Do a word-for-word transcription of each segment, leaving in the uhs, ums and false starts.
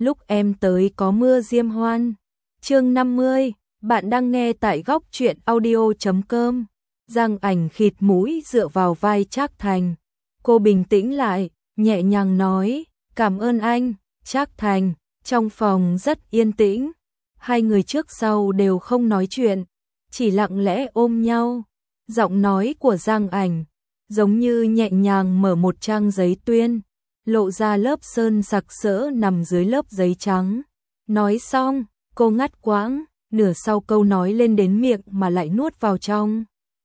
lúc em tới có mưa diêm hoan. Chương năm mươi, bạn đang nghe tại góc truyện audio chấm com. Giang Ảnh khịt mũi dựa vào vai Trác Thành. Cô bình tĩnh lại, nhẹ nhàng nói, cảm ơn anh, Trác Thành. Trong phòng rất yên tĩnh, hai người trước sau đều không nói chuyện, chỉ lặng lẽ ôm nhau. Giọng nói của Giang Ảnh giống như nhẹ nhàng mở một trang giấy tuyên, lộ ra lớp sơn sặc sỡ nằm dưới lớp giấy trắng. Nói xong, cô ngắt quãng, nửa sau câu nói lên đến miệng mà lại nuốt vào trong.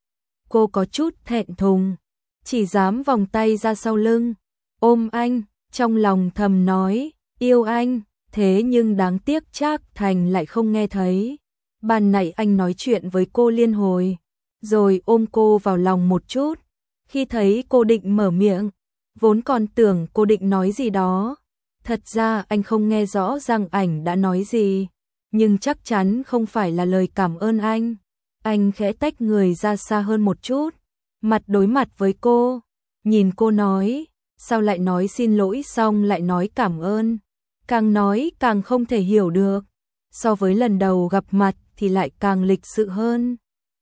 Cô có chút thẹn thùng, chỉ dám vòng tay ra sau lưng, ôm anh, trong lòng thầm nói, yêu anh, thế nhưng đáng tiếc Trác Thành lại không nghe thấy. Ban nãy anh nói chuyện với cô liên hồi, rồi ôm cô vào lòng một chút, khi thấy cô định mở miệng, vốn còn tưởng cô định nói gì đó. Thật ra anh không nghe rõ Giang Ảnh đã nói gì, nhưng chắc chắn không phải là lời cảm ơn anh. Anh khẽ tách người ra xa hơn một chút, mặt đối mặt với cô, nhìn cô nói, sao lại nói xin lỗi xong lại nói cảm ơn. Càng nói càng không thể hiểu được, so với lần đầu gặp mặt thì lại càng lịch sự hơn.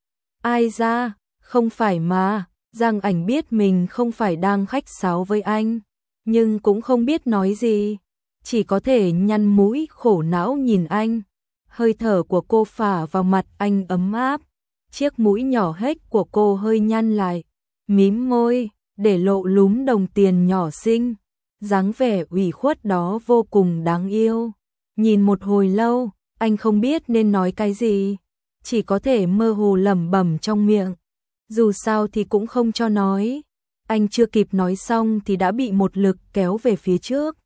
Ai ra, không phải mà. Giang Ảnh biết mình không phải đang khách sáo với anh, nhưng cũng không biết nói gì, chỉ có thể nhăn mũi khổ não nhìn anh. Hơi thở của cô phả vào mặt anh ấm áp, chiếc mũi nhỏ hếch của cô hơi nhăn lại, mím môi, để lộ lúm đồng tiền nhỏ xinh. Dáng vẻ ủy khuất đó vô cùng đáng yêu. Nhìn một hồi lâu, anh không biết nên nói cái gì, chỉ có thể mơ hồ lẩm bẩm trong miệng. Dù sao thì cũng không cho nói. Anh chưa kịp nói xong thì đã bị một lực kéo về phía trước.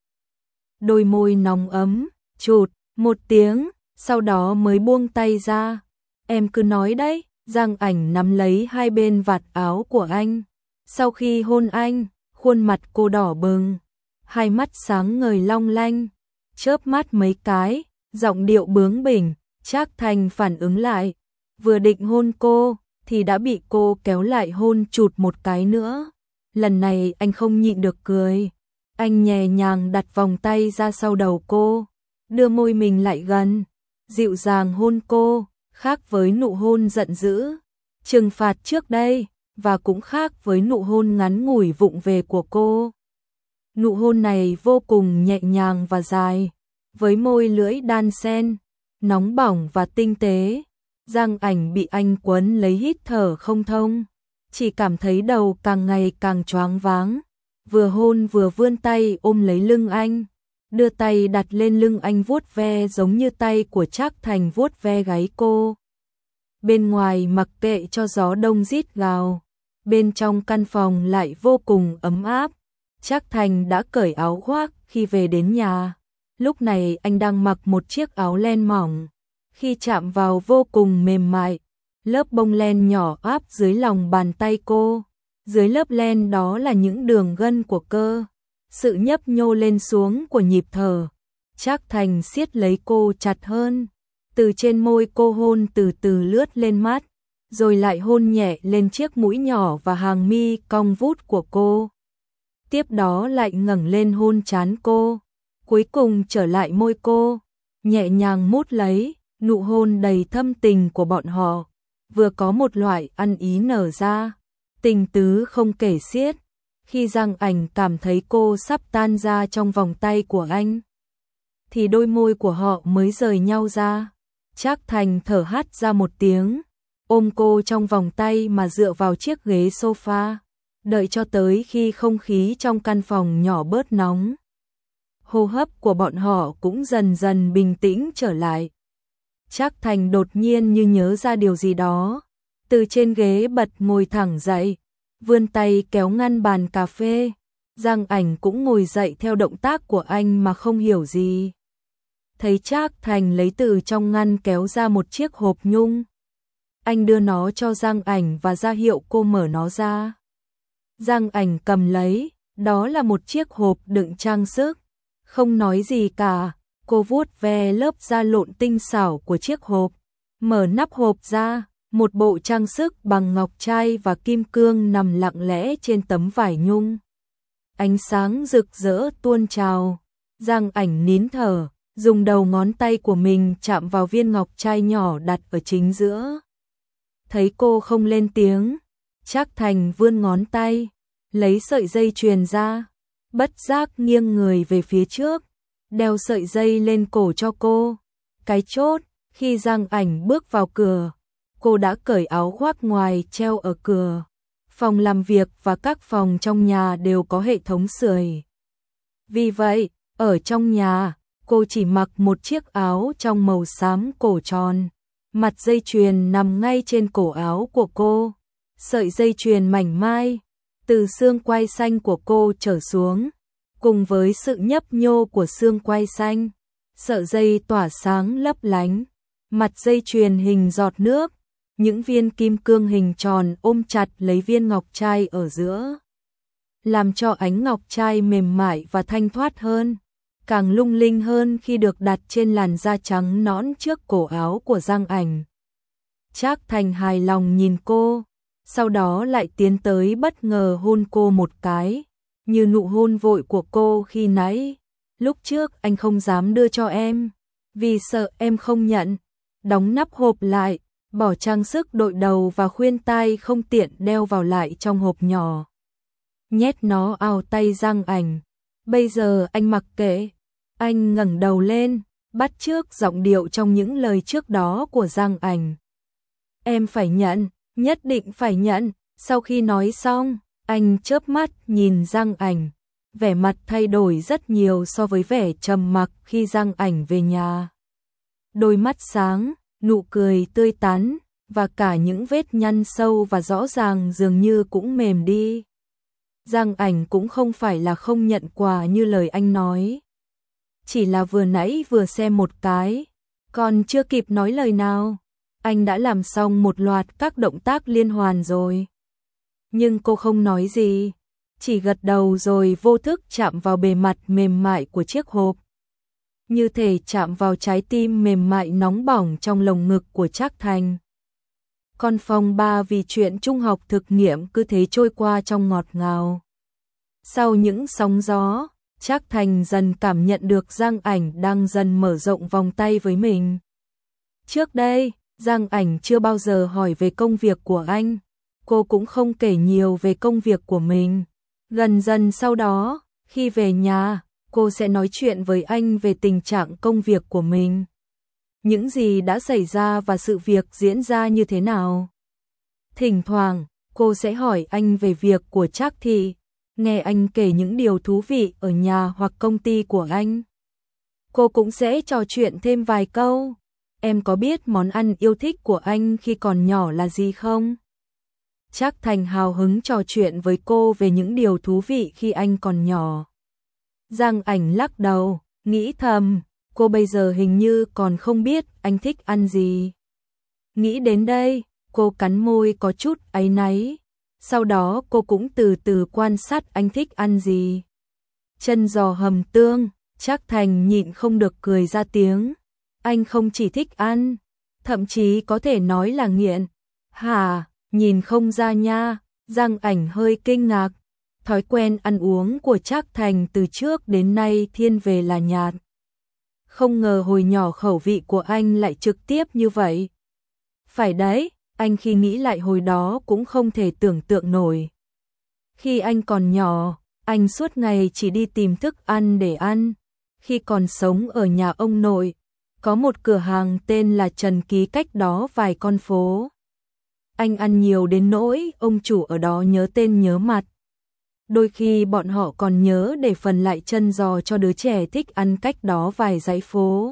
Đôi môi nóng ấm, chụt, một tiếng, sau đó mới buông tay ra. Em cứ nói đấy. Giang Ảnh nắm lấy hai bên vạt áo của anh. Sau khi hôn anh, khuôn mặt cô đỏ bừng, hai mắt sáng ngời long lanh, chớp mắt mấy cái, giọng điệu bướng bỉnh. Trác Thành phản ứng lại, vừa định hôn cô thì đã bị cô kéo lại hôn chụt một cái nữa. Lần này anh không nhịn được cười, anh nhẹ nhàng đặt vòng tay ra sau đầu cô, đưa môi mình lại gần, dịu dàng hôn cô, khác với nụ hôn giận dữ, trừng phạt trước đây, và cũng khác với nụ hôn ngắn ngủi vụng về của cô. Nụ hôn này vô cùng nhẹ nhàng và dài, với môi lưỡi đan sen, nóng bỏng và tinh tế. Giang Ảnh bị anh quấn lấy hít thở không thông, chỉ cảm thấy đầu càng ngày càng choáng váng, vừa hôn vừa vươn tay ôm lấy lưng anh, đưa tay đặt lên lưng anh vuốt ve giống như tay của Trác Thành vuốt ve gáy cô. Bên ngoài mặc kệ cho gió đông rít gào, bên trong căn phòng lại vô cùng ấm áp. Trác Thành đã cởi áo khoác khi về đến nhà, lúc này anh đang mặc một chiếc áo len mỏng. Khi chạm vào vô cùng mềm mại, lớp bông len nhỏ áp dưới lòng bàn tay cô, dưới lớp len đó là những đường gân của cơ, sự nhấp nhô lên xuống của nhịp thở. Trác Thành siết lấy cô chặt hơn, từ trên môi cô hôn từ từ lướt lên mắt, rồi lại hôn nhẹ lên chiếc mũi nhỏ và hàng mi cong vút của cô. Tiếp đó lại ngẩng lên hôn trán cô, cuối cùng trở lại môi cô, nhẹ nhàng mút lấy. Nụ hôn đầy thâm tình của bọn họ vừa có một loại ăn ý nở ra, tình tứ không kể xiết. Khi Giang Ảnh cảm thấy cô sắp tan ra trong vòng tay của anh, thì đôi môi của họ mới rời nhau ra. Trác Thành thở hắt ra một tiếng, ôm cô trong vòng tay mà dựa vào chiếc ghế sofa, đợi cho tới khi không khí trong căn phòng nhỏ bớt nóng. Hô hấp của bọn họ cũng dần dần bình tĩnh trở lại. Trác Thành đột nhiên như nhớ ra điều gì đó, từ trên ghế bật ngồi thẳng dậy, vươn tay kéo ngăn bàn cà phê. Giang Ảnh cũng ngồi dậy theo động tác của anh mà không hiểu gì. Thấy Trác Thành lấy từ trong ngăn kéo ra một chiếc hộp nhung, anh đưa nó cho Giang Ảnh và ra hiệu cô mở nó ra. Giang Ảnh cầm lấy, đó là một chiếc hộp đựng trang sức, không nói gì cả. Cô vuốt ve lớp da lộn tinh xảo của chiếc hộp, mở nắp hộp ra, một bộ trang sức bằng ngọc trai và kim cương nằm lặng lẽ trên tấm vải nhung. Ánh sáng rực rỡ tuôn trào, Giang Ảnh nín thở, dùng đầu ngón tay của mình chạm vào viên ngọc trai nhỏ đặt ở chính giữa. Thấy cô không lên tiếng, Trác Thành vươn ngón tay, lấy sợi dây chuyền ra, bất giác nghiêng người về phía trước, đeo sợi dây lên cổ cho cô. Cái chốt, khi Giang Ảnh bước vào cửa, cô đã cởi áo khoác ngoài treo ở cửa. Phòng làm việc và các phòng trong nhà đều có hệ thống sưởi. Vì vậy, ở trong nhà, cô chỉ mặc một chiếc áo trong màu xám cổ tròn. Mặt dây chuyền nằm ngay trên cổ áo của cô. Sợi dây chuyền mảnh mai, từ xương quai xanh của cô trở xuống, cùng với sự nhấp nhô của xương quai xanh. Sợi dây tỏa sáng lấp lánh, mặt dây chuyền hình giọt nước, những viên kim cương hình tròn ôm chặt lấy viên ngọc trai ở giữa, làm cho ánh ngọc trai mềm mại và thanh thoát hơn, càng lung linh hơn khi được đặt trên làn da trắng nõn trước cổ áo của Giang Ảnh. Trác Thành hài lòng nhìn cô, sau đó lại tiến tới bất ngờ hôn cô một cái, như nụ hôn vội của cô khi nãy. Lúc trước anh không dám đưa cho em, vì sợ em không nhận. Đóng nắp hộp lại, bỏ trang sức đội đầu và khuyên tai không tiện đeo vào lại trong hộp nhỏ. Nhét nó vào tay Giang Ảnh. Bây giờ anh mặc kệ. Anh ngẩng đầu lên, bắt chước giọng điệu trong những lời trước đó của Giang Ảnh. Em phải nhận, nhất định phải nhận. Sau khi nói xong, anh chớp mắt nhìn Giang Ảnh. Vẻ mặt thay đổi rất nhiều so với vẻ trầm mặc khi Giang Ảnh về nhà. Đôi mắt sáng, nụ cười tươi tắn, và cả những vết nhăn sâu và rõ ràng dường như cũng mềm đi. Giang Ảnh cũng không phải là không nhận quà như lời anh nói. Chỉ là vừa nãy vừa xem một cái, còn chưa kịp nói lời nào, anh đã làm xong một loạt các động tác liên hoàn rồi. Nhưng cô không nói gì, chỉ gật đầu rồi vô thức chạm vào bề mặt mềm mại của chiếc hộp. Như thể chạm vào trái tim mềm mại nóng bỏng trong lồng ngực của Trác Thành. Còn phòng ba vì chuyện trung học thực nghiệm cứ thế trôi qua trong ngọt ngào. Sau những sóng gió, Trác Thành dần cảm nhận được Giang Ảnh đang dần mở rộng vòng tay với mình. Trước đây, Giang Ảnh chưa bao giờ hỏi về công việc của anh, cô cũng không kể nhiều về công việc của mình. Gần dần sau đó, khi về nhà, cô sẽ nói chuyện với anh về tình trạng công việc của mình. Những gì đã xảy ra và sự việc diễn ra như thế nào. Thỉnh thoảng, cô sẽ hỏi anh về việc của Trác Thị, nghe anh kể những điều thú vị ở nhà hoặc công ty của anh. Cô cũng sẽ trò chuyện thêm vài câu. Em có biết món ăn yêu thích của anh khi còn nhỏ là gì không? Trác Thành hào hứng trò chuyện với cô về những điều thú vị khi anh còn nhỏ. Giang Ảnh lắc đầu, nghĩ thầm, cô bây giờ hình như còn không biết anh thích ăn gì. Nghĩ đến đây, cô cắn môi có chút áy náy. Sau đó cô cũng từ từ quan sát anh thích ăn gì. Chân giò hầm tương, Trác Thành nhịn không được cười ra tiếng. Anh không chỉ thích ăn, thậm chí có thể nói là nghiện. Hả, nhìn không ra nha. Giang Ảnh hơi kinh ngạc. Thói quen ăn uống của Trác Thành từ trước đến nay thiên về là nhạt. Không ngờ hồi nhỏ khẩu vị của anh lại trực tiếp như vậy. Phải đấy, anh khi nghĩ lại hồi đó cũng không thể tưởng tượng nổi. Khi anh còn nhỏ, anh suốt ngày chỉ đi tìm thức ăn để ăn. Khi còn sống ở nhà ông nội, có một cửa hàng tên là Trần Ký cách đó vài con phố. Anh ăn nhiều đến nỗi ông chủ ở đó nhớ tên nhớ mặt. Đôi khi bọn họ còn nhớ để phần lại chân giò cho đứa trẻ thích ăn cách đó vài dãy phố.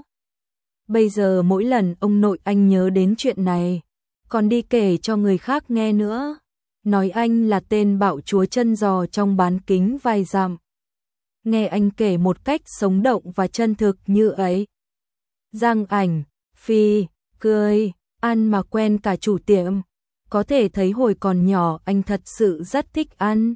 Bây giờ mỗi lần ông nội anh nhớ đến chuyện này, còn đi kể cho người khác nghe nữa, nói anh là tên bạo chúa chân giò trong bán kính vài dặm. Nghe anh kể một cách sống động và chân thực như ấy. Giang Ảnh, phi, cười, ăn mà quen cả chủ tiệm. Có thể thấy hồi còn nhỏ anh thật sự rất thích ăn.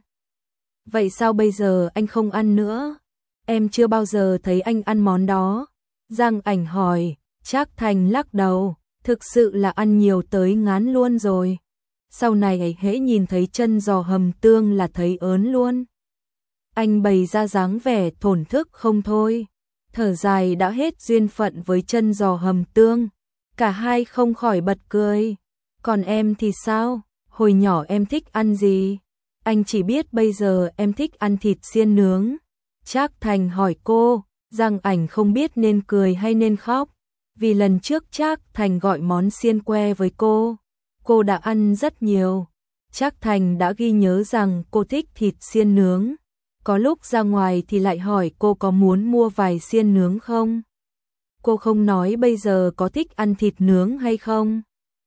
Vậy sao bây giờ anh không ăn nữa? Em chưa bao giờ thấy anh ăn món đó. Giang Ảnh hỏi. Trác Thành lắc đầu, thực sự là ăn nhiều tới ngán luôn rồi. Sau này ấy hễ nhìn thấy chân giò hầm tương là thấy ớn luôn. Anh bày ra dáng vẻ thổn thức không thôi. thở dài đã hết duyên phận với chân giò hầm tương. Cả hai không khỏi bật cười. Còn em thì sao? Hồi nhỏ em thích ăn gì? Anh chỉ biết bây giờ em thích ăn thịt xiên nướng. Trác Thành hỏi cô, Giang Ảnh không biết nên cười hay nên khóc. Vì lần trước Trác Thành gọi món xiên que với cô, cô đã ăn rất nhiều. Trác Thành đã ghi nhớ rằng cô thích thịt xiên nướng. Có lúc ra ngoài thì lại hỏi cô có muốn mua vài xiên nướng không? Cô không nói bây giờ có thích ăn thịt nướng hay không.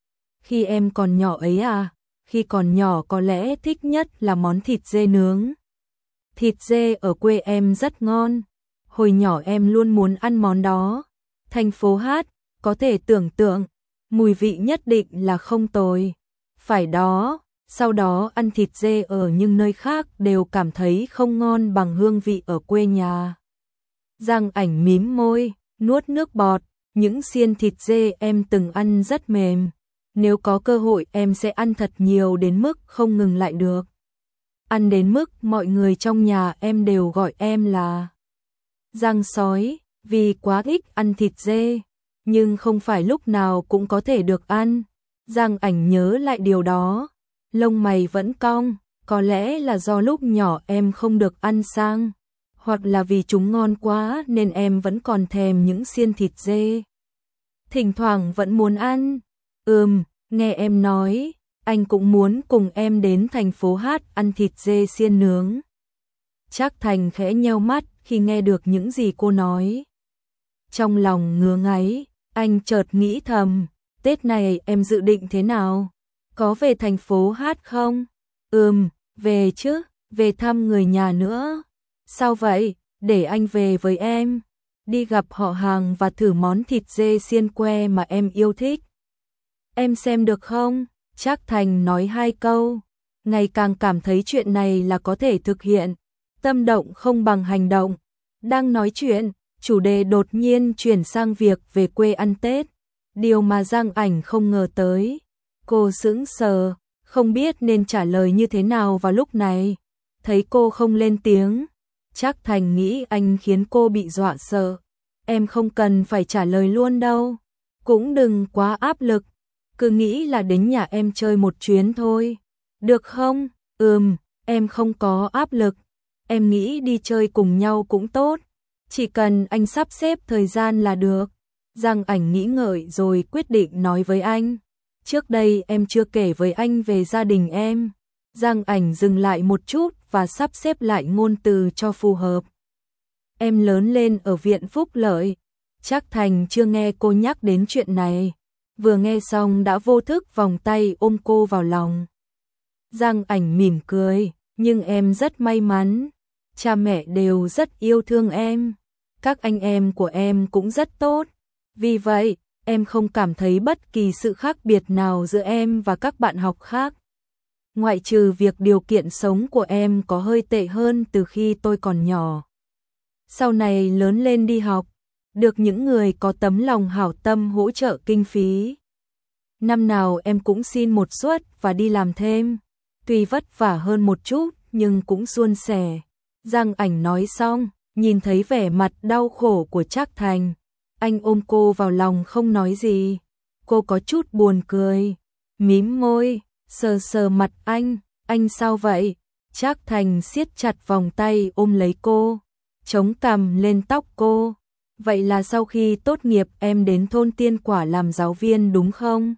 Khi em còn nhỏ ấy à, khi còn nhỏ có lẽ thích nhất là món thịt dê nướng. Thịt dê ở quê em rất ngon. Hồi nhỏ em luôn muốn ăn món đó. Thành phố Hát, có thể tưởng tượng, mùi vị nhất định là không tồi. Phải đó, sau đó ăn thịt dê ở những nơi khác đều cảm thấy không ngon bằng hương vị ở quê nhà. Giang Ảnh mím môi, nuốt nước bọt, những xiên thịt dê em từng ăn rất mềm. Nếu có cơ hội em sẽ ăn thật nhiều đến mức không ngừng lại được. Ăn đến mức mọi người trong nhà em đều gọi em là Giang sói, vì quá thích ăn thịt dê, nhưng không phải lúc nào cũng có thể được ăn. Giang Ảnh nhớ lại điều đó, lông mày vẫn cong, có lẽ là do lúc nhỏ em không được ăn sang, hoặc là vì chúng ngon quá nên em vẫn còn thèm những xiên thịt dê. Thỉnh thoảng vẫn muốn ăn. Ừm, nghe em nói, anh cũng muốn cùng em đến thành phố Hát ăn thịt dê xiên nướng. Trác Thành khẽ nheo mắt khi nghe được những gì cô nói. Trong lòng ngứa ngáy, anh chợt nghĩ thầm, Tết này em dự định thế nào? Có về thành phố Hát không? Ừm, về chứ, về thăm người nhà nữa. Sao vậy? Để anh về với em. Đi gặp họ hàng và thử món thịt dê xiên que mà em yêu thích. Em xem được không? Trác Thành nói hai câu. Ngày càng cảm thấy chuyện này là có thể thực hiện. Tâm động không bằng hành động. Đang nói chuyện, chủ đề đột nhiên chuyển sang việc về quê ăn Tết. Điều mà Giang Ảnh không ngờ tới. Cô sững sờ, không biết nên trả lời như thế nào vào lúc này. Thấy cô không lên tiếng, Trác Thành nghĩ anh khiến cô bị dọa sợ. Em không cần phải trả lời luôn đâu. Cũng đừng quá áp lực. Cứ nghĩ là đến nhà em chơi một chuyến thôi. Được không? Ừm, em không có áp lực. Em nghĩ đi chơi cùng nhau cũng tốt. Chỉ cần anh sắp xếp thời gian là được. Giang Ảnh nghĩ ngợi rồi quyết định nói với anh. Trước đây em chưa kể với anh về gia đình em. Giang Ảnh dừng lại một chút và sắp xếp lại ngôn từ cho phù hợp. Em lớn lên ở viện Phúc Lợi. Trác Thành chưa nghe cô nhắc đến chuyện này. Vừa nghe xong đã vô thức vòng tay ôm cô vào lòng. Giang Ảnh mỉm cười, nhưng em rất may mắn. Cha mẹ đều rất yêu thương em. Các anh em của em cũng rất tốt. Vì vậy, em không cảm thấy bất kỳ sự khác biệt nào giữa em và các bạn học khác. Ngoại trừ việc điều kiện sống của em có hơi tệ hơn từ khi tôi còn nhỏ. Sau này lớn lên đi học, được những người có tấm lòng hảo tâm hỗ trợ kinh phí. Năm nào em cũng xin một suất và đi làm thêm. Tuy vất vả hơn một chút nhưng cũng suôn sẻ. Giang Ảnh nói xong, nhìn thấy vẻ mặt đau khổ của Trác Thành. Anh ôm cô vào lòng không nói gì. Cô có chút buồn cười, mím môi, sờ sờ mặt anh. Anh sao vậy? Trác Thành siết chặt vòng tay ôm lấy cô, chống cằm lên tóc cô. Vậy là sau khi tốt nghiệp em đến thôn Tiên Quả làm giáo viên đúng không?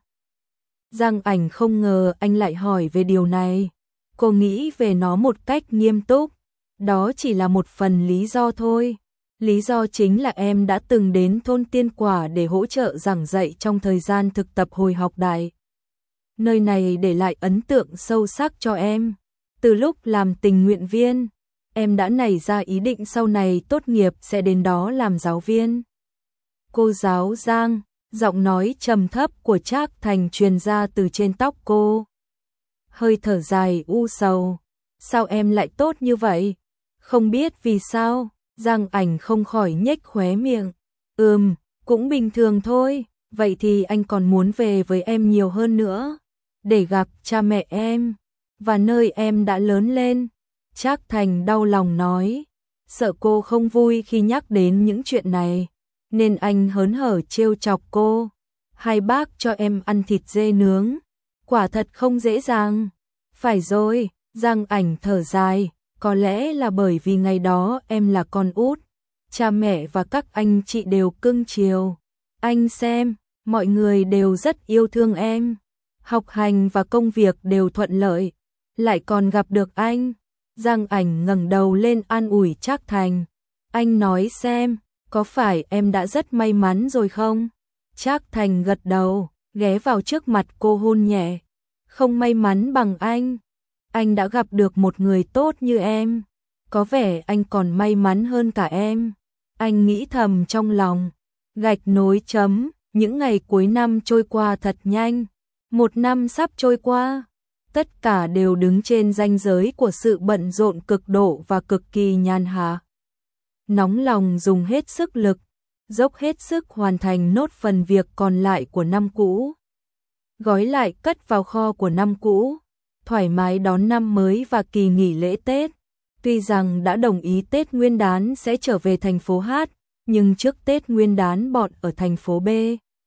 Giang Ảnh không ngờ anh lại hỏi về điều này. Cô nghĩ về nó một cách nghiêm túc. Đó chỉ là một phần lý do thôi. Lý do chính là em đã từng đến thôn Tiên Quả để hỗ trợ giảng dạy trong thời gian thực tập hồi học đại. Nơi này để lại ấn tượng sâu sắc cho em. Từ lúc làm tình nguyện viên, em đã nảy ra ý định sau này tốt nghiệp sẽ đến đó làm giáo viên. Cô giáo Giang, giọng nói trầm thấp của Trác Thành truyền ra từ trên tóc cô. Hơi thở dài u sầu. Sao em lại tốt như vậy? Không biết vì sao, Giang Ảnh không khỏi nhếch khóe miệng. Ừm, cũng bình thường thôi, vậy thì anh còn muốn về với em nhiều hơn nữa, để gặp cha mẹ em, và nơi em đã lớn lên. Trác Thành đau lòng nói, sợ cô không vui khi nhắc đến những chuyện này, nên anh hớn hở trêu chọc cô. Hai bác cho em ăn thịt dê nướng, quả thật không dễ dàng. Phải rồi, Giang Ảnh thở dài, có lẽ là bởi vì ngày đó em là con út, cha mẹ và các anh chị đều cưng chiều. Anh xem, mọi người đều rất yêu thương em, học hành và công việc đều thuận lợi, lại còn gặp được anh. Giang Ảnh ngẩng đầu lên an ủi Trác Thành. Anh nói xem, có phải em đã rất may mắn rồi không? Trác Thành gật đầu, ghé vào trước mặt cô hôn nhẹ. Không may mắn bằng anh. Anh đã gặp được một người tốt như em. Có vẻ anh còn may mắn hơn cả em. Anh nghĩ thầm trong lòng. Gạch nối chấm, những ngày cuối năm trôi qua thật nhanh. Một năm sắp trôi qua. Tất cả đều đứng trên ranh giới của sự bận rộn cực độ và cực kỳ nhàn hạ. Nóng lòng dùng hết sức lực, dốc hết sức hoàn thành nốt phần việc còn lại của năm cũ. Gói lại cất vào kho của năm cũ, thoải mái đón năm mới và kỳ nghỉ lễ Tết. Tuy rằng đã đồng ý Tết Nguyên đán sẽ trở về thành phố Hát, nhưng trước Tết Nguyên đán bọn ở thành phố B.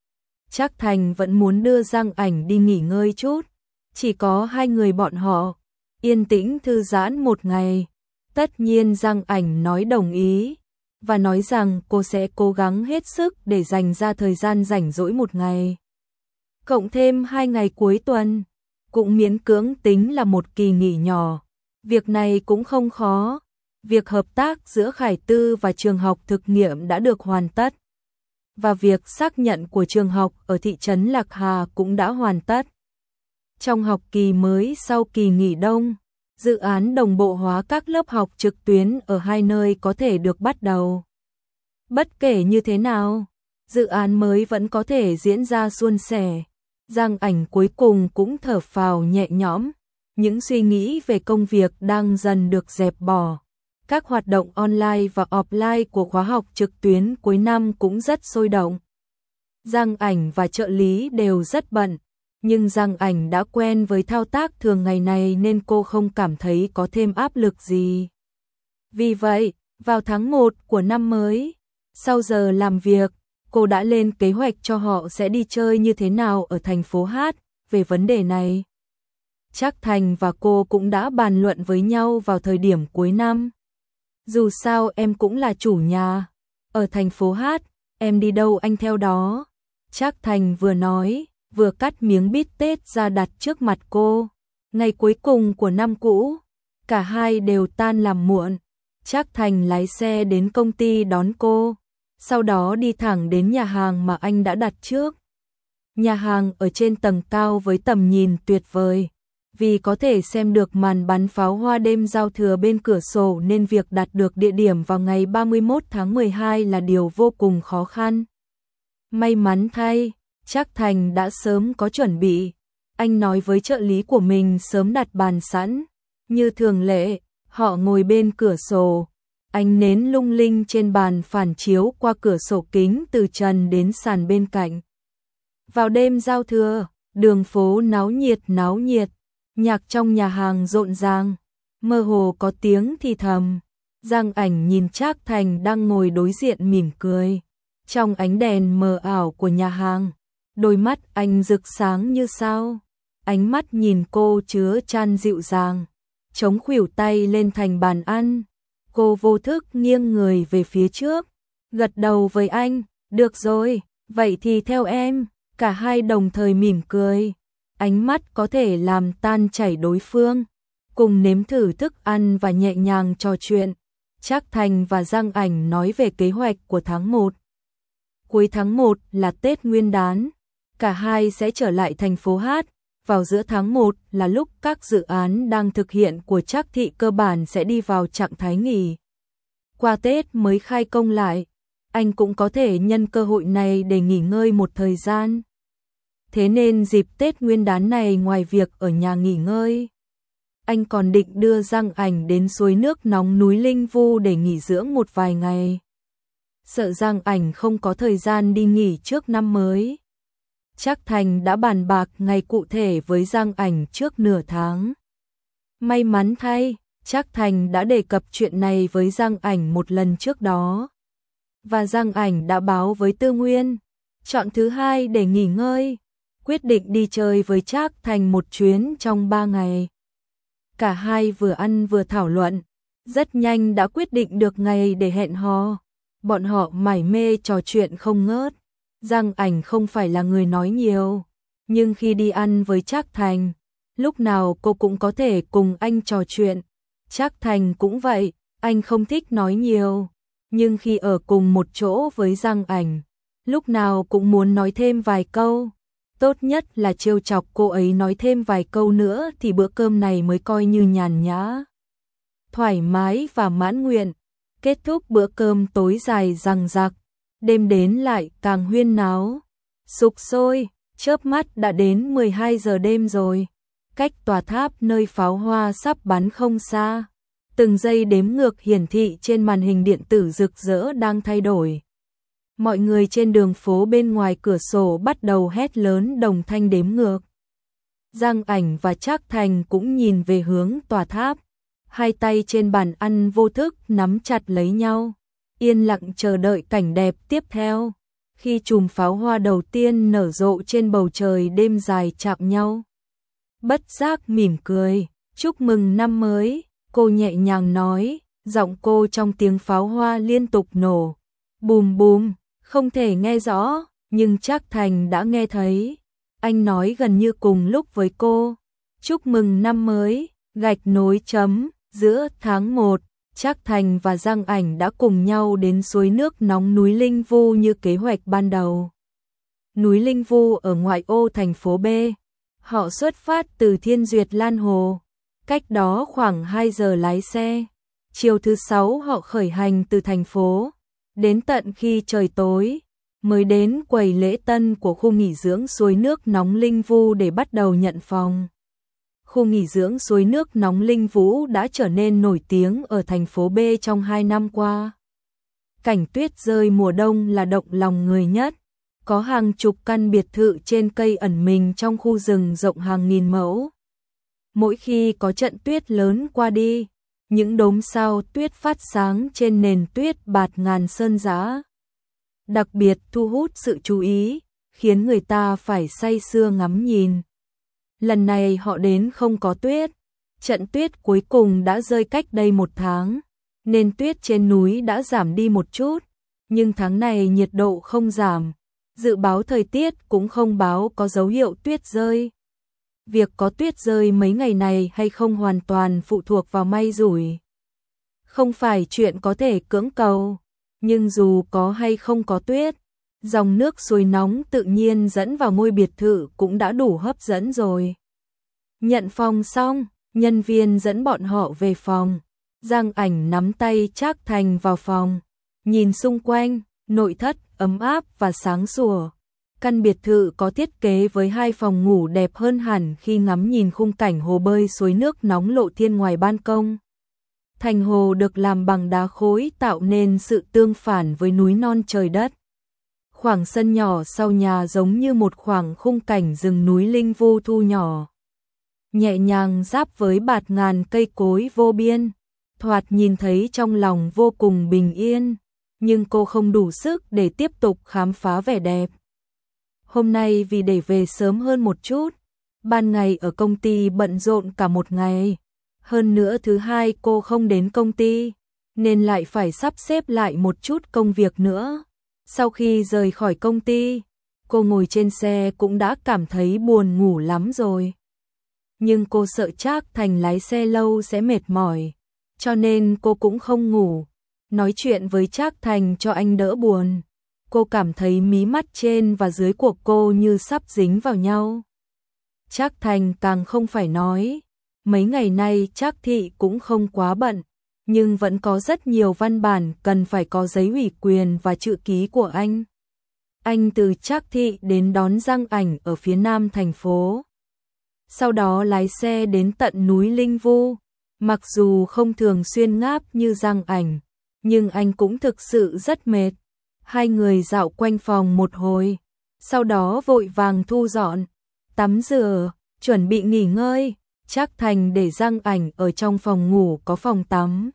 Trác Thành vẫn muốn đưa Giang Ảnh đi nghỉ ngơi chút. Chỉ có hai người bọn họ, yên tĩnh thư giãn một ngày. Tất nhiên Giang Ảnh nói đồng ý, và nói rằng cô sẽ cố gắng hết sức để dành ra thời gian rảnh rỗi một ngày. Cộng thêm hai ngày cuối tuần, cũng miễn cưỡng tính là một kỳ nghỉ nhỏ. Việc này cũng không khó. Việc hợp tác giữa Khải Tư và trường học thực nghiệm đã được hoàn tất. Và việc xác nhận của trường học ở thị trấn Lạc Hà cũng đã hoàn tất. Trong học kỳ mới sau kỳ nghỉ đông, dự án đồng bộ hóa các lớp học trực tuyến ở hai nơi có thể được bắt đầu. Bất kể như thế nào, dự án mới vẫn có thể diễn ra suôn sẻ. Giang Ảnh cuối cùng cũng thở phào nhẹ nhõm, những suy nghĩ về công việc đang dần được dẹp bỏ. Các hoạt động online và offline của khóa học trực tuyến cuối năm cũng rất sôi động. Giang Ảnh và trợ lý đều rất bận, nhưng Giang Ảnh đã quen với thao tác thường ngày này nên cô không cảm thấy có thêm áp lực gì. Vì vậy, vào tháng một của năm mới, sau giờ làm việc, cô đã lên kế hoạch cho họ sẽ đi chơi như thế nào ở thành phố Hát. Về vấn đề này, Trác Thành và cô cũng đã bàn luận với nhau vào thời điểm cuối năm. Dù sao em cũng là chủ nhà, ở thành phố Hát, em đi đâu anh theo đó. Trác Thành vừa nói, vừa cắt miếng bít tết ra đặt trước mặt cô. Ngày cuối cùng của năm cũ, cả hai đều tan làm muộn. Trác Thành lái xe đến công ty đón cô, sau đó đi thẳng đến nhà hàng mà anh đã đặt trước. Nhà hàng ở trên tầng cao với tầm nhìn tuyệt vời. Vì có thể xem được màn bắn pháo hoa đêm giao thừa bên cửa sổ nên việc đặt được địa điểm vào ngày ba mươi mốt tháng mười hai là điều vô cùng khó khăn. May mắn thay, Trác Thành đã sớm có chuẩn bị. Anh nói với trợ lý của mình sớm đặt bàn sẵn. Như thường lệ, họ ngồi bên cửa sổ. Ánh nến lung linh trên bàn phản chiếu qua cửa sổ kính từ trần đến sàn bên cạnh. Vào đêm giao thừa, đường phố náo nhiệt náo nhiệt. Nhạc trong nhà hàng rộn ràng, mơ hồ có tiếng thì thầm. Giang Ảnh nhìn Trác Thành đang ngồi đối diện mỉm cười. Trong ánh đèn mờ ảo của nhà hàng, đôi mắt anh rực sáng như sao. Ánh mắt nhìn cô chứa chan dịu dàng, chống khuỷu tay lên thành bàn ăn. Cô vô thức nghiêng người về phía trước, gật đầu với anh, được rồi, vậy thì theo em. Cả hai đồng thời mỉm cười. Ánh mắt có thể làm tan chảy đối phương, cùng nếm thử thức ăn và nhẹ nhàng trò chuyện. Trác Thành và Giang Ảnh nói về kế hoạch của tháng một. Cuối tháng một là Tết Nguyên đán, cả hai sẽ trở lại thành phố Hát. Vào giữa tháng một là lúc các dự án đang thực hiện của Trác Thị cơ bản sẽ đi vào trạng thái nghỉ. Qua Tết mới khai công lại, anh cũng có thể nhân cơ hội này để nghỉ ngơi một thời gian. Thế nên dịp Tết Nguyên đán này ngoài việc ở nhà nghỉ ngơi, anh còn định đưa Giang Ảnh đến suối nước nóng núi Linh Vu để nghỉ dưỡng một vài ngày. Sợ Giang Ảnh không có thời gian đi nghỉ trước năm mới, Trác Thành đã bàn bạc ngày cụ thể với Giang Ảnh trước nửa tháng. May mắn thay, Trác Thành đã đề cập chuyện này với Giang Ảnh một lần trước đó. Và Giang Ảnh đã báo với Tư Nguyên, chọn thứ hai để nghỉ ngơi, quyết định đi chơi với Trác Thành một chuyến trong ba ngày. Cả hai vừa ăn vừa thảo luận, rất nhanh đã quyết định được ngày để hẹn hò. Bọn họ mải mê trò chuyện không ngớt. Giang Ảnh không phải là người nói nhiều, nhưng khi đi ăn với Trác Thành, lúc nào cô cũng có thể cùng anh trò chuyện. Trác Thành cũng vậy, anh không thích nói nhiều, nhưng khi ở cùng một chỗ với Giang Ảnh, lúc nào cũng muốn nói thêm vài câu. Tốt nhất là trêu chọc cô ấy nói thêm vài câu nữa thì bữa cơm này mới coi như nhàn nhã, thoải mái và mãn nguyện. Kết thúc bữa cơm tối dài dằng dặc, đêm đến lại càng huyên náo, sục sôi, chớp mắt đã đến mười hai giờ đêm rồi. Cách tòa tháp nơi pháo hoa sắp bắn không xa, từng giây đếm ngược hiển thị trên màn hình điện tử rực rỡ đang thay đổi. Mọi người trên đường phố bên ngoài cửa sổ bắt đầu hét lớn đồng thanh đếm ngược. Giang Ảnh và Trác Thành cũng nhìn về hướng tòa tháp, hai tay trên bàn ăn vô thức nắm chặt lấy nhau, yên lặng chờ đợi cảnh đẹp tiếp theo. Khi chùm pháo hoa đầu tiên nở rộ trên bầu trời đêm dài chạm nhau, bất giác mỉm cười, chúc mừng năm mới, cô nhẹ nhàng nói, giọng cô trong tiếng pháo hoa liên tục nổ, bùm bùm, không thể nghe rõ, nhưng Trác Thành đã nghe thấy. Anh nói gần như cùng lúc với cô, chúc mừng năm mới, gạch nối chấm, giữa tháng một, Trác Thành và Giang Ảnh đã cùng nhau đến suối nước nóng núi Linh Vu như kế hoạch ban đầu. Núi Linh Vu ở ngoại ô thành phố B. Họ xuất phát từ Thiên Duyệt Lan Hồ, cách đó khoảng hai giờ lái xe. Chiều thứ sáu họ khởi hành từ thành phố, đến tận khi trời tối, mới đến quầy lễ tân của khu nghỉ dưỡng suối nước nóng Linh Vu để bắt đầu nhận phòng. Khu nghỉ dưỡng suối nước nóng Linh Vũ đã trở nên nổi tiếng ở thành phố B trong hai năm qua. Cảnh tuyết rơi mùa đông là động lòng người nhất, có hàng chục căn biệt thự trên cây ẩn mình trong khu rừng rộng hàng nghìn mẫu. Mỗi khi có trận tuyết lớn qua đi, những đốm sao tuyết phát sáng trên nền tuyết bạt ngàn sơn dã, đặc biệt thu hút sự chú ý, khiến người ta phải say sưa ngắm nhìn. Lần này họ đến không có tuyết, trận tuyết cuối cùng đã rơi cách đây một tháng, nên tuyết trên núi đã giảm đi một chút, nhưng tháng này nhiệt độ không giảm, dự báo thời tiết cũng không báo có dấu hiệu tuyết rơi. Việc có tuyết rơi mấy ngày này hay không hoàn toàn phụ thuộc vào may rủi. Không phải chuyện có thể cưỡng cầu, nhưng dù có hay không có tuyết, dòng nước suối nóng tự nhiên dẫn vào ngôi biệt thự cũng đã đủ hấp dẫn rồi. Nhận phòng xong, nhân viên dẫn bọn họ về phòng. Giang Ảnh nắm tay Trác Thành vào phòng, nhìn xung quanh, nội thất ấm áp và sáng sủa. Căn biệt thự có thiết kế với hai phòng ngủ đẹp hơn hẳn khi ngắm nhìn khung cảnh hồ bơi suối nước nóng lộ thiên ngoài ban công. Thành hồ được làm bằng đá khối tạo nên sự tương phản với núi non trời đất. Khoảng sân nhỏ sau nhà giống như một khoảng khung cảnh rừng núi Linh Vu thu nhỏ, nhẹ nhàng giáp với bạt ngàn cây cối vô biên, thoạt nhìn thấy trong lòng vô cùng bình yên, nhưng cô không đủ sức để tiếp tục khám phá vẻ đẹp. Hôm nay vì để về sớm hơn một chút, ban ngày ở công ty bận rộn cả một ngày, hơn nữa thứ hai cô không đến công ty, nên lại phải sắp xếp lại một chút công việc nữa. Sau khi rời khỏi công ty, cô ngồi trên xe cũng đã cảm thấy buồn ngủ lắm rồi. Nhưng cô sợ Trác Thành lái xe lâu sẽ mệt mỏi, cho nên cô cũng không ngủ. Nói chuyện với Trác Thành cho anh đỡ buồn. Cô cảm thấy mí mắt trên và dưới của cô như sắp dính vào nhau. Trác Thành càng không phải nói. Mấy ngày nay Trác Thị cũng không quá bận, nhưng vẫn có rất nhiều văn bản cần phải có giấy ủy quyền và chữ ký của anh. Anh từ Trác Thị đến đón Giang Ảnh ở phía nam thành phố. Sau đó lái xe đến tận núi Linh Vu. Mặc dù không thường xuyên ngáp như Giang Ảnh, nhưng anh cũng thực sự rất mệt. Hai người dạo quanh phòng một hồi, sau đó vội vàng thu dọn, tắm rửa, chuẩn bị nghỉ ngơi. Trác Thành để Giang Ảnh ở trong phòng ngủ có phòng tắm.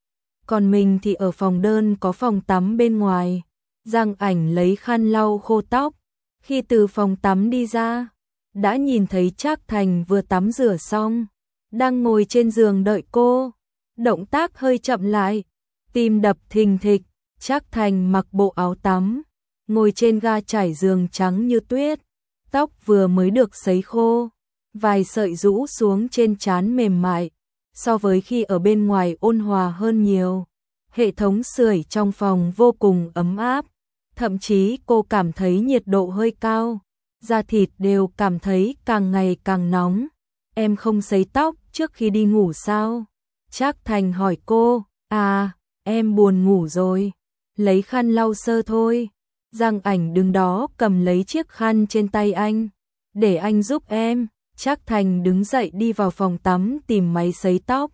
Còn mình thì ở phòng đơn có phòng tắm bên ngoài. Giang Ảnh lấy khăn lau khô tóc. Khi từ phòng tắm đi ra, đã nhìn thấy Trác Thành vừa tắm rửa xong, đang ngồi trên giường đợi cô. Động tác hơi chậm lại, tim đập thình thịch. Trác Thành mặc bộ áo tắm, ngồi trên ga trải giường trắng như tuyết, tóc vừa mới được sấy khô, vài sợi rũ xuống trên trán mềm mại, so với khi ở bên ngoài ôn hòa hơn nhiều. Hệ thống sưởi trong phòng vô cùng ấm áp, thậm chí cô cảm thấy nhiệt độ hơi cao, da thịt đều cảm thấy càng ngày càng nóng. Em không sấy tóc trước khi đi ngủ sao? Trác Thành hỏi cô. À, em buồn ngủ rồi, lấy khăn lau sơ thôi. Giang Ảnh đứng đó cầm lấy chiếc khăn trên tay anh, để anh giúp em. Trác Thành đứng dậy đi vào phòng tắm tìm máy sấy tóc.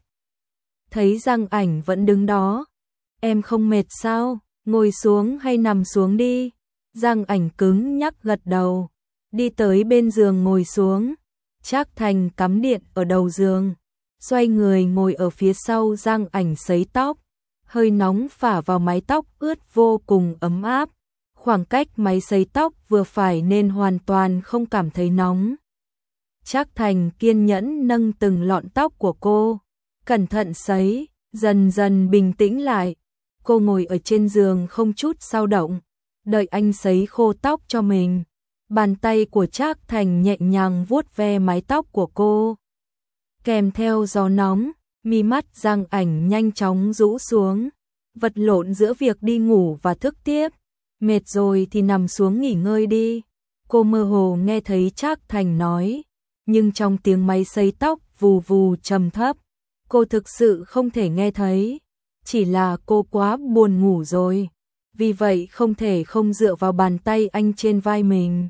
Thấy Giang Ảnh vẫn đứng đó. Em không mệt sao? Ngồi xuống hay nằm xuống đi? Giang Ảnh cứng nhắc gật đầu, đi tới bên giường ngồi xuống. Trác Thành cắm điện ở đầu giường, xoay người ngồi ở phía sau Giang Ảnh sấy tóc. Hơi nóng phả vào mái tóc ướt vô cùng ấm áp. Khoảng cách máy sấy tóc vừa phải nên hoàn toàn không cảm thấy nóng. Trác Thành kiên nhẫn nâng từng lọn tóc của cô, cẩn thận sấy, dần dần bình tĩnh lại. Cô ngồi ở trên giường không chút dao động, đợi anh sấy khô tóc cho mình. Bàn tay của Trác Thành nhẹ nhàng vuốt ve mái tóc của cô. Kèm theo gió nóng, mi mắt Giang Ảnh nhanh chóng rũ xuống, vật lộn giữa việc đi ngủ và thức tiếp. Mệt rồi thì nằm xuống nghỉ ngơi đi. Cô mơ hồ nghe thấy Trác Thành nói, nhưng trong tiếng máy sấy tóc vù vù trầm thấp, cô thực sự không thể nghe thấy. Chỉ là cô quá buồn ngủ rồi, vì vậy không thể không dựa vào bàn tay anh trên vai mình.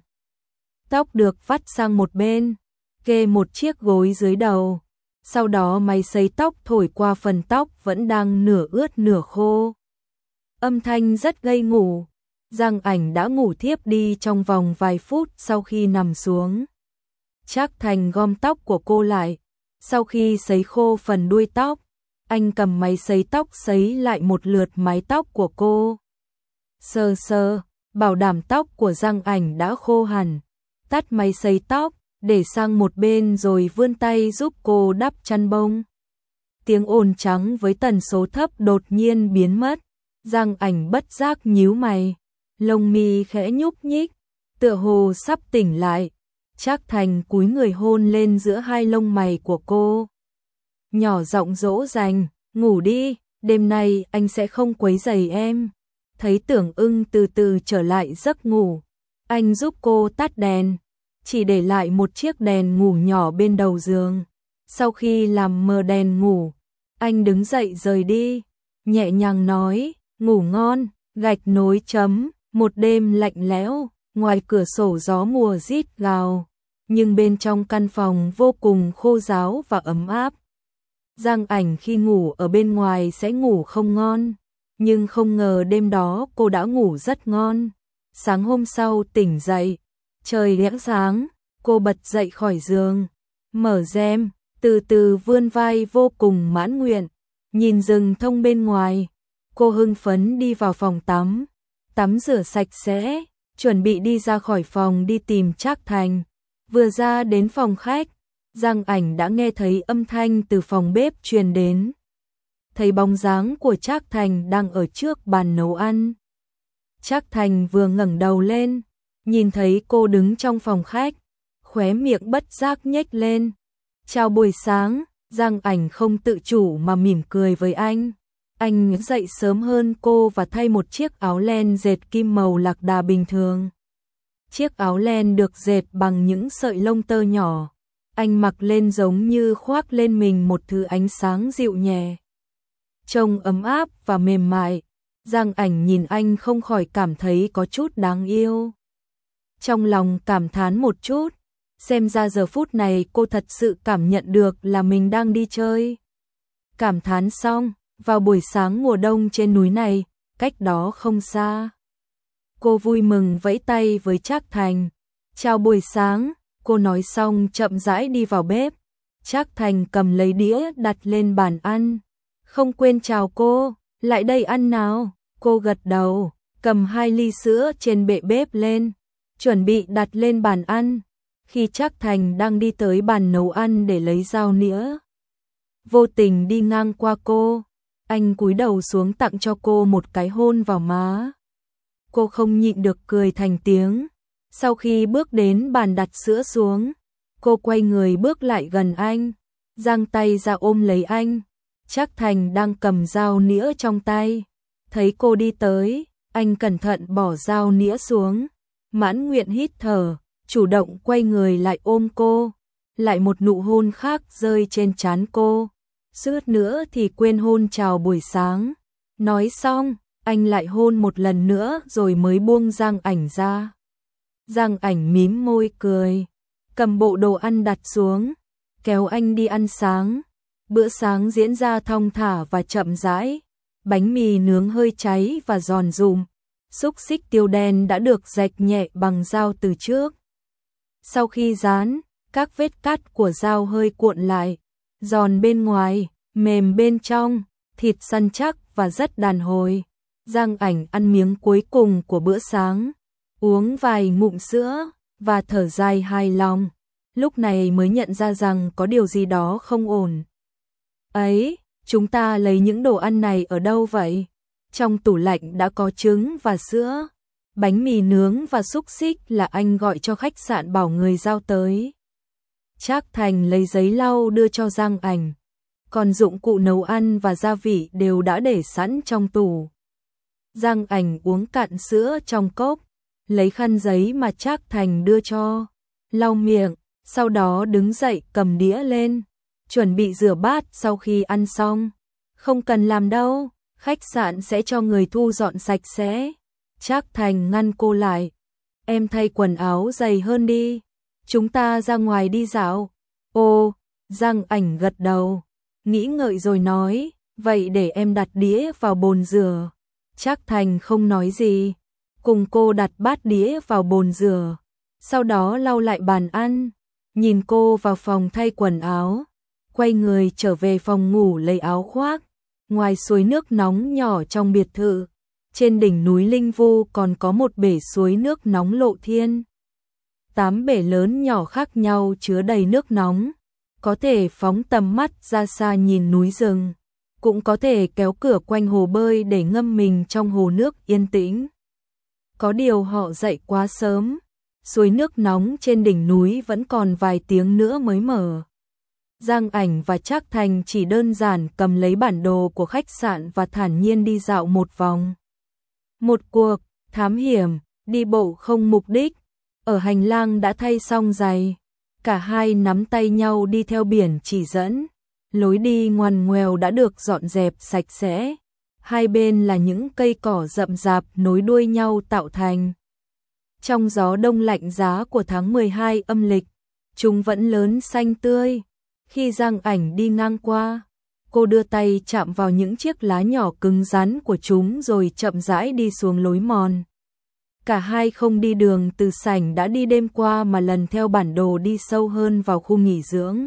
Tóc được vắt sang một bên, kê một chiếc gối dưới đầu. Sau đó máy sấy tóc thổi qua phần tóc vẫn đang nửa ướt nửa khô. Âm thanh rất gây ngủ. Giang Ảnh đã ngủ thiếp đi trong vòng vài phút sau khi nằm xuống. Trác Thành gom tóc của cô lại. Sau khi sấy khô phần đuôi tóc, anh cầm máy sấy tóc sấy lại một lượt mái tóc của cô. Sờ sờ, bảo đảm tóc của Giang Ảnh đã khô hẳn. Tắt máy sấy tóc, để sang một bên rồi vươn tay giúp cô đắp chăn bông. Tiếng ồn trắng với tần số thấp đột nhiên biến mất. Giang Ảnh bất giác nhíu mày, lông mi khẽ nhúc nhích, tựa hồ sắp tỉnh lại. Trác Thành cúi người hôn lên giữa hai lông mày của cô, nhỏ giọng dỗ dành, ngủ đi, đêm nay anh sẽ không quấy rầy em. Thấy Tưởng Ưng từ từ trở lại giấc ngủ, anh giúp cô tắt đèn, chỉ để lại một chiếc đèn ngủ nhỏ bên đầu giường. Sau khi làm mờ đèn ngủ, anh đứng dậy rời đi, nhẹ nhàng nói, ngủ ngon. Gạch nối chấm. Một đêm lạnh lẽo, ngoài cửa sổ gió mùa rít gào, nhưng bên trong căn phòng vô cùng khô ráo và ấm áp. Giang Ảnh khi ngủ ở bên ngoài sẽ ngủ không ngon, nhưng không ngờ đêm đó cô đã ngủ rất ngon. Sáng hôm sau tỉnh dậy, trời lẽng sáng, cô bật dậy khỏi giường, mở rèm, từ từ vươn vai vô cùng mãn nguyện, nhìn rừng thông bên ngoài. Cô hưng phấn đi vào phòng tắm, tắm rửa sạch sẽ, chuẩn bị đi ra khỏi phòng đi tìm Trác Thành. Vừa ra đến phòng khách, Giang Ảnh đã nghe thấy âm thanh từ phòng bếp truyền đến. Thấy bóng dáng của Trác Thành đang ở trước bàn nấu ăn. Trác Thành vừa ngẩng đầu lên, nhìn thấy cô đứng trong phòng khách, khóe miệng bất giác nhếch lên. Chào buổi sáng. Giang Ảnh không tự chủ mà mỉm cười với anh. Anh dậy sớm hơn cô và thay một chiếc áo len dệt kim màu lạc đà bình thường. Chiếc áo len được dệt bằng những sợi lông tơ nhỏ. Anh mặc lên giống như khoác lên mình một thứ ánh sáng dịu nhẹ, trông ấm áp và mềm mại. Giang Ảnh nhìn anh không khỏi cảm thấy có chút đáng yêu. Trong lòng cảm thán một chút, xem ra giờ phút này cô thật sự cảm nhận được là mình đang đi chơi. Cảm thán xong, vào buổi sáng mùa đông trên núi này, cách đó không xa, cô vui mừng vẫy tay với Trác Thành. Chào buổi sáng. Cô nói xong chậm rãi đi vào bếp, Trác Thành cầm lấy đĩa đặt lên bàn ăn. Không quên chào cô, lại đây ăn nào. Cô gật đầu, cầm hai ly sữa trên bệ bếp lên, chuẩn bị đặt lên bàn ăn. Khi Trác Thành đang đi tới bàn nấu ăn để lấy dao nĩa, vô tình đi ngang qua cô, anh cúi đầu xuống tặng cho cô một cái hôn vào má. Cô không nhịn được cười thành tiếng. Sau khi bước đến bàn đặt sữa xuống, cô quay người bước lại gần anh, giang tay ra ôm lấy anh. Trác Thành đang cầm dao nĩa trong tay, thấy cô đi tới, anh cẩn thận bỏ dao nĩa xuống, mãn nguyện hít thở, chủ động quay người lại ôm cô, lại một nụ hôn khác rơi trên trán cô. Suýt nữa thì quên hôn chào buổi sáng. Nói xong, anh lại hôn một lần nữa rồi mới buông Giang Ảnh ra. Giang Ảnh mím môi cười, cầm bộ đồ ăn đặt xuống, kéo anh đi ăn sáng. Bữa sáng diễn ra thong thả và chậm rãi, bánh mì nướng hơi cháy và giòn rụm, xúc xích tiêu đen đã được rạch nhẹ bằng dao từ trước. Sau khi rán, các vết cắt của dao hơi cuộn lại, giòn bên ngoài, mềm bên trong, thịt săn chắc và rất đàn hồi. Giang Ảnh ăn miếng cuối cùng của bữa sáng, uống vài ngụm sữa và thở dài hài lòng. Lúc này mới nhận ra rằng có điều gì đó không ổn. Ấy, chúng ta lấy những đồ ăn này ở đâu vậy? Trong tủ lạnh đã có trứng và sữa, bánh mì nướng và xúc xích là anh gọi cho khách sạn bảo người giao tới. Trác Thành lấy giấy lau đưa cho Giang Ảnh, còn dụng cụ nấu ăn và gia vị đều đã để sẵn trong tủ. Giang Ảnh uống cạn sữa trong cốc, lấy khăn giấy mà Trác Thành đưa cho, lau miệng, sau đó đứng dậy cầm đĩa lên, chuẩn bị rửa bát sau khi ăn xong. Không cần làm đâu, khách sạn sẽ cho người thu dọn sạch sẽ. Trác Thành ngăn cô lại, em thay quần áo dày hơn đi, chúng ta ra ngoài đi dạo. Ô, Giang Ảnh gật đầu, nghĩ ngợi rồi nói, vậy để em đặt đĩa vào bồn rửa. Trác Thành không nói gì, cùng cô đặt bát đĩa vào bồn rửa, sau đó lau lại bàn ăn, nhìn cô vào phòng thay quần áo, quay người trở về phòng ngủ lấy áo khoác. Ngoài suối nước nóng nhỏ trong biệt thự, trên đỉnh núi Linh Vu còn có một bể suối nước nóng lộ thiên. Tám bể lớn nhỏ khác nhau chứa đầy nước nóng, có thể phóng tầm mắt ra xa nhìn núi rừng, cũng có thể kéo cửa quanh hồ bơi để ngâm mình trong hồ nước yên tĩnh. Có điều họ dậy quá sớm, suối nước nóng trên đỉnh núi vẫn còn vài tiếng nữa mới mở. Giang Ảnh và Trác Thành chỉ đơn giản cầm lấy bản đồ của khách sạn và thản nhiên đi dạo một vòng. Một cuộc thám hiểm, đi bộ không mục đích, ở hành lang đã thay xong giày. Cả hai nắm tay nhau đi theo biển chỉ dẫn, lối đi ngoằn ngoèo đã được dọn dẹp sạch sẽ. Hai bên là những cây cỏ rậm rạp nối đuôi nhau tạo thành. Trong gió đông lạnh giá của tháng mười hai âm lịch, chúng vẫn lớn xanh tươi. Khi Giang Ảnh đi ngang qua, cô đưa tay chạm vào những chiếc lá nhỏ cứng rắn của chúng rồi chậm rãi đi xuống lối mòn. Cả hai không đi đường từ sảnh đã đi đêm qua mà lần theo bản đồ đi sâu hơn vào khu nghỉ dưỡng.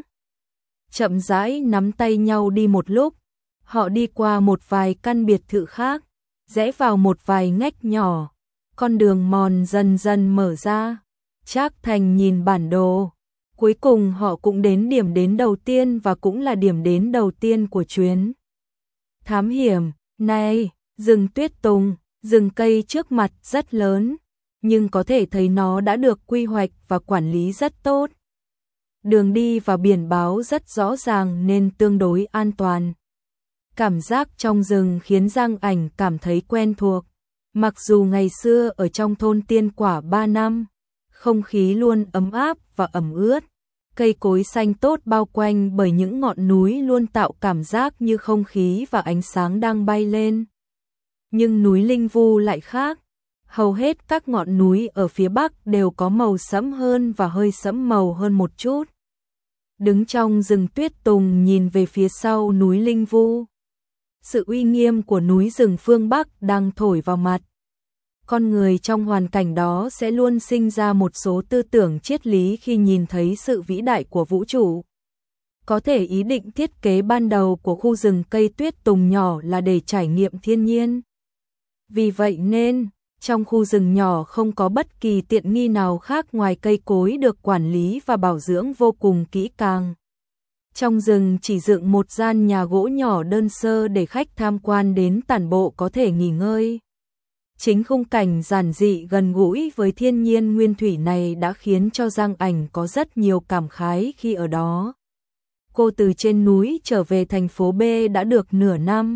Chậm rãi nắm tay nhau đi một lúc, họ đi qua một vài căn biệt thự khác, rẽ vào một vài ngách nhỏ, con đường mòn dần dần mở ra. Trác Thành nhìn bản đồ. Cuối cùng họ cũng đến điểm đến đầu tiên và cũng là điểm đến đầu tiên của chuyến thám hiểm này. Rừng tuyết tùng, rừng cây trước mặt rất lớn, nhưng có thể thấy nó đã được quy hoạch và quản lý rất tốt. Đường đi và biển báo rất rõ ràng nên tương đối an toàn. Cảm giác trong rừng khiến Giang Ảnh cảm thấy quen thuộc. Mặc dù ngày xưa ở trong thôn Tiên Quả ba năm, không khí luôn ấm áp và ẩm ướt. Cây cối xanh tốt bao quanh bởi những ngọn núi luôn tạo cảm giác như không khí và ánh sáng đang bay lên. Nhưng núi Linh Vu lại khác. Hầu hết các ngọn núi ở phía bắc đều có màu sẫm hơn và hơi sẫm màu hơn một chút. Đứng trong rừng tuyết tùng nhìn về phía sau núi Linh Vu, sự uy nghiêm của núi rừng phương Bắc đang thổi vào mặt. Con người trong hoàn cảnh đó sẽ luôn sinh ra một số tư tưởng triết lý khi nhìn thấy sự vĩ đại của vũ trụ. Có thể ý định thiết kế ban đầu của khu rừng cây tuyết tùng nhỏ là để trải nghiệm thiên nhiên. Vì vậy nên, trong khu rừng nhỏ không có bất kỳ tiện nghi nào khác ngoài cây cối được quản lý và bảo dưỡng vô cùng kỹ càng. Trong rừng chỉ dựng một gian nhà gỗ nhỏ đơn sơ để khách tham quan đến tản bộ có thể nghỉ ngơi. Chính khung cảnh giản dị gần gũi với thiên nhiên nguyên thủy này đã khiến cho Giang Ảnh có rất nhiều cảm khái khi ở đó. Cô từ trên núi trở về thành phố B đã được nửa năm.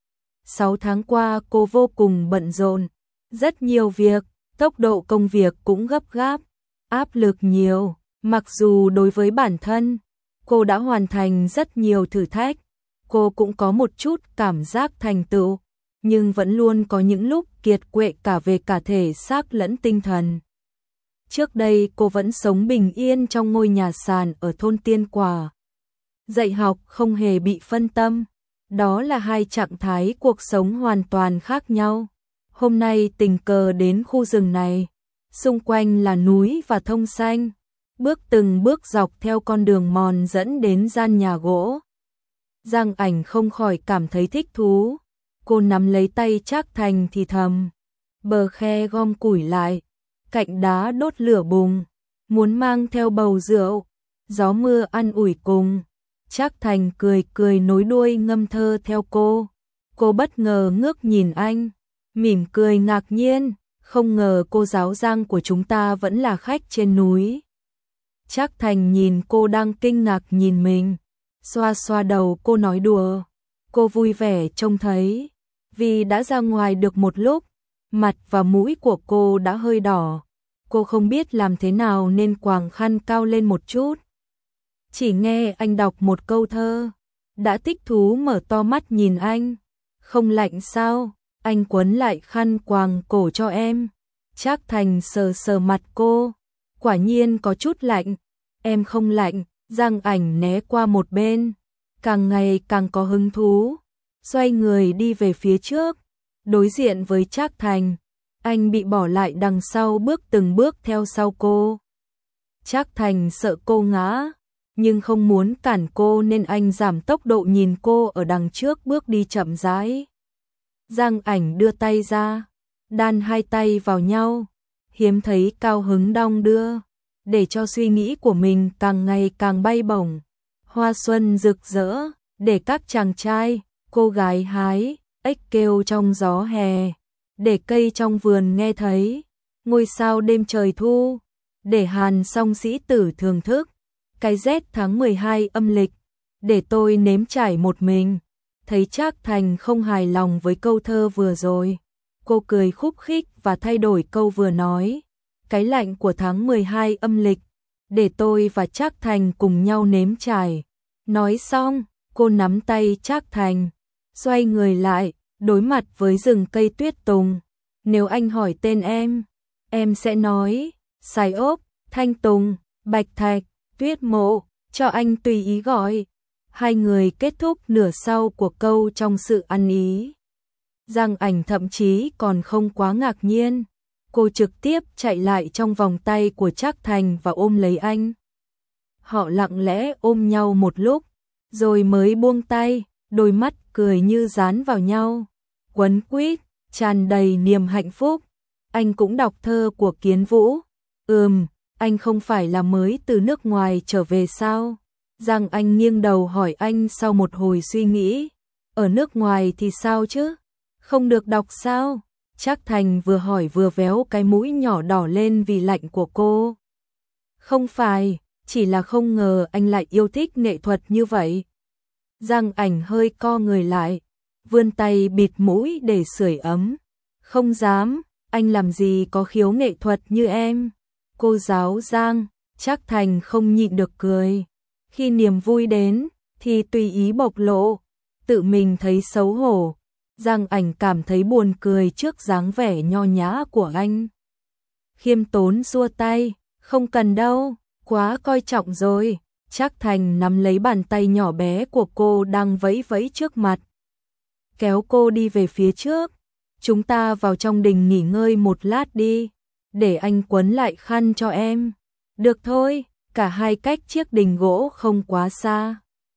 Sáu tháng qua cô vô cùng bận rộn, rất nhiều việc, tốc độ công việc cũng gấp gáp, áp lực nhiều. Mặc dù đối với bản thân, cô đã hoàn thành rất nhiều thử thách, cô cũng có một chút cảm giác thành tựu, nhưng vẫn luôn có những lúc kiệt quệ cả về cả thể xác lẫn tinh thần. Trước đây cô vẫn sống bình yên trong ngôi nhà sàn ở thôn Tiên Quả. Dạy học không hề bị phân tâm, đó là hai trạng thái cuộc sống hoàn toàn khác nhau. Hôm nay tình cờ đến khu rừng này, xung quanh là núi và thông xanh, bước từng bước dọc theo con đường mòn dẫn đến gian nhà gỗ. Giang Ảnh không khỏi cảm thấy thích thú, cô nắm lấy tay Trác Thành thì thầm, bờ khe gom củi lại, cạnh đá đốt lửa bùng, muốn mang theo bầu rượu, gió mưa ăn ủi cùng. Trác Thành cười cười nối đuôi ngâm thơ theo cô. Cô bất ngờ ngước nhìn anh, mỉm cười ngạc nhiên, không ngờ cô giáo Giang của chúng ta vẫn là khách trên núi. Trác Thành nhìn cô đang kinh ngạc nhìn mình, xoa xoa đầu cô nói đùa. Cô vui vẻ trông thấy, vì đã ra ngoài được một lúc, mặt và mũi của cô đã hơi đỏ. Cô không biết làm thế nào nên quàng khăn cao lên một chút. Chỉ nghe anh đọc một câu thơ, đã thích thú mở to mắt nhìn anh. Không lạnh sao? Anh quấn lại khăn quàng cổ cho em. Trác Thành sờ sờ mặt cô, quả nhiên có chút lạnh. Em không lạnh. Giang Ảnh né qua một bên, càng ngày càng có hứng thú, xoay người đi về phía trước, đối diện với Trác Thành. Anh bị bỏ lại đằng sau bước từng bước theo sau cô. Trác Thành sợ cô ngã, nhưng không muốn cản cô nên anh giảm tốc độ nhìn cô ở đằng trước bước đi chậm rãi. Giang Ảnh đưa tay ra, đan hai tay vào nhau, hiếm thấy cao hứng đong đưa, để cho suy nghĩ của mình càng ngày càng bay bổng. Hoa xuân rực rỡ, để các chàng trai, cô gái hái, ếch kêu trong gió hè, để cây trong vườn nghe thấy, ngôi sao đêm trời thu, để Hàn Song sĩ tử thưởng thức, cái rét tháng mười hai âm lịch, để tôi nếm trải một mình. Thấy Trác Thành không hài lòng với câu thơ vừa rồi, cô cười khúc khích và thay đổi câu vừa nói. Cái lạnh của tháng mười hai âm lịch, để tôi và Trác Thành cùng nhau nếm trải. Nói xong, cô nắm tay Trác Thành, xoay người lại, đối mặt với rừng cây tuyết tùng. Nếu anh hỏi tên em, em sẽ nói Sài Ốc, Thanh Tùng, Bạch Thạch, Tuyết Mộ, cho anh tùy ý gọi. Hai người kết thúc nửa sau của câu trong sự ăn ý. Giang Ảnh thậm chí còn không quá ngạc nhiên. Cô trực tiếp chạy lại trong vòng tay của Trác Thành và ôm lấy anh. Họ lặng lẽ ôm nhau một lúc, rồi mới buông tay, đôi mắt cười như dán vào nhau, quấn quýt, tràn đầy niềm hạnh phúc. Anh cũng đọc thơ của Kiến Vũ. Ừm, anh không phải là mới từ nước ngoài trở về sao? Giang Anh nghiêng đầu hỏi anh sau một hồi suy nghĩ. Ở nước ngoài thì sao chứ? Không được đọc sao? Trác Thành vừa hỏi vừa véo cái mũi nhỏ đỏ lên vì lạnh của cô. Không phải, chỉ là không ngờ anh lại yêu thích nghệ thuật như vậy. Giang Ảnh hơi co người lại, vươn tay bịt mũi để sưởi ấm. Không dám, anh làm gì có khiếu nghệ thuật như em. Cô giáo Giang, Trác Thành không nhịn được cười. Khi niềm vui đến, thì tùy ý bộc lộ, tự mình thấy xấu hổ. Giang Ảnh cảm thấy buồn cười trước dáng vẻ nho nhã của anh. Khiêm tốn xua tay, không cần đâu, quá coi trọng rồi. Trác Thành nắm lấy bàn tay nhỏ bé của cô đang vẫy vẫy trước mặt, kéo cô đi về phía trước. Chúng ta vào trong đình nghỉ ngơi một lát đi, để anh quấn lại khăn cho em. Được thôi, cả hai cách chiếc đình gỗ không quá xa.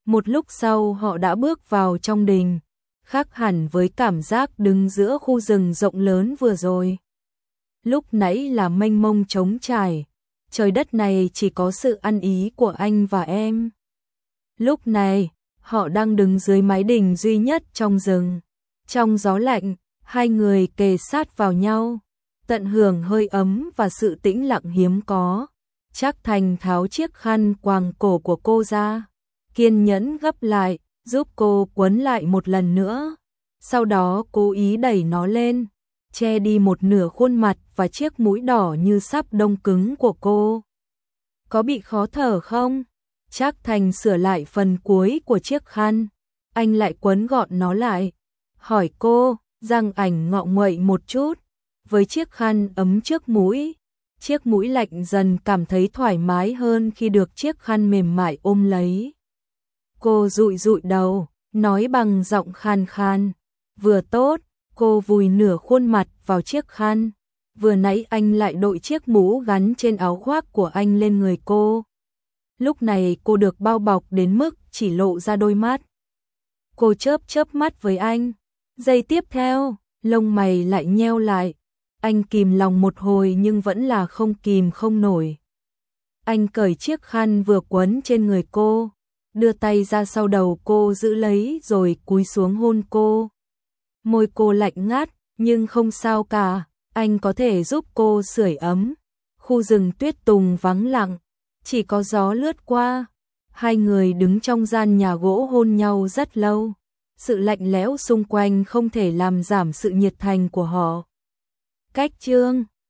Một lúc sau họ đã bước vào trong đình, khác hẳn với cảm giác đứng giữa khu rừng rộng lớn vừa rồi. Lúc nãy là mênh mông trống trải, trời đất này chỉ có sự ăn ý của anh và em. Lúc này, họ đang đứng dưới mái đình duy nhất trong rừng. Trong gió lạnh, hai người kề sát vào nhau, tận hưởng hơi ấm và sự tĩnh lặng hiếm có. Trác Thành tháo chiếc khăn quàng cổ của cô ra, kiên nhẫn gấp lại, giúp cô quấn lại một lần nữa. Sau đó cố ý đẩy nó lên, che đi một nửa khuôn mặt và chiếc mũi đỏ như sắp đông cứng của cô. Có bị khó thở không? Trác Thành sửa lại phần cuối của chiếc khăn, anh lại quấn gọn nó lại, hỏi cô. Giang Ảnh ngọ nguậy một chút, với chiếc khăn ấm trước mũi. Chiếc mũi lạnh dần cảm thấy thoải mái hơn khi được chiếc khăn mềm mại ôm lấy. Cô dụi dụi đầu, nói bằng giọng khan khan. Vừa tốt, cô vùi nửa khuôn mặt vào chiếc khăn. Vừa nãy anh lại đội chiếc mũ gắn trên áo khoác của anh lên người cô. Lúc này cô được bao bọc đến mức chỉ lộ ra đôi mắt. Cô chớp chớp mắt với anh. Giây tiếp theo, lông mày lại nheo lại. Anh kìm lòng một hồi nhưng vẫn là không kìm không nổi. Anh cởi chiếc khăn vừa quấn trên người cô, đưa tay ra sau đầu cô giữ lấy rồi cúi xuống hôn cô. Môi cô lạnh ngắt, nhưng không sao cả, anh có thể giúp cô sưởi ấm. Khu rừng tuyết tùng vắng lặng, chỉ có gió lướt qua. Hai người đứng trong gian nhà gỗ hôn nhau rất lâu. Sự lạnh lẽo xung quanh không thể làm giảm sự nhiệt thành của họ. Cách chương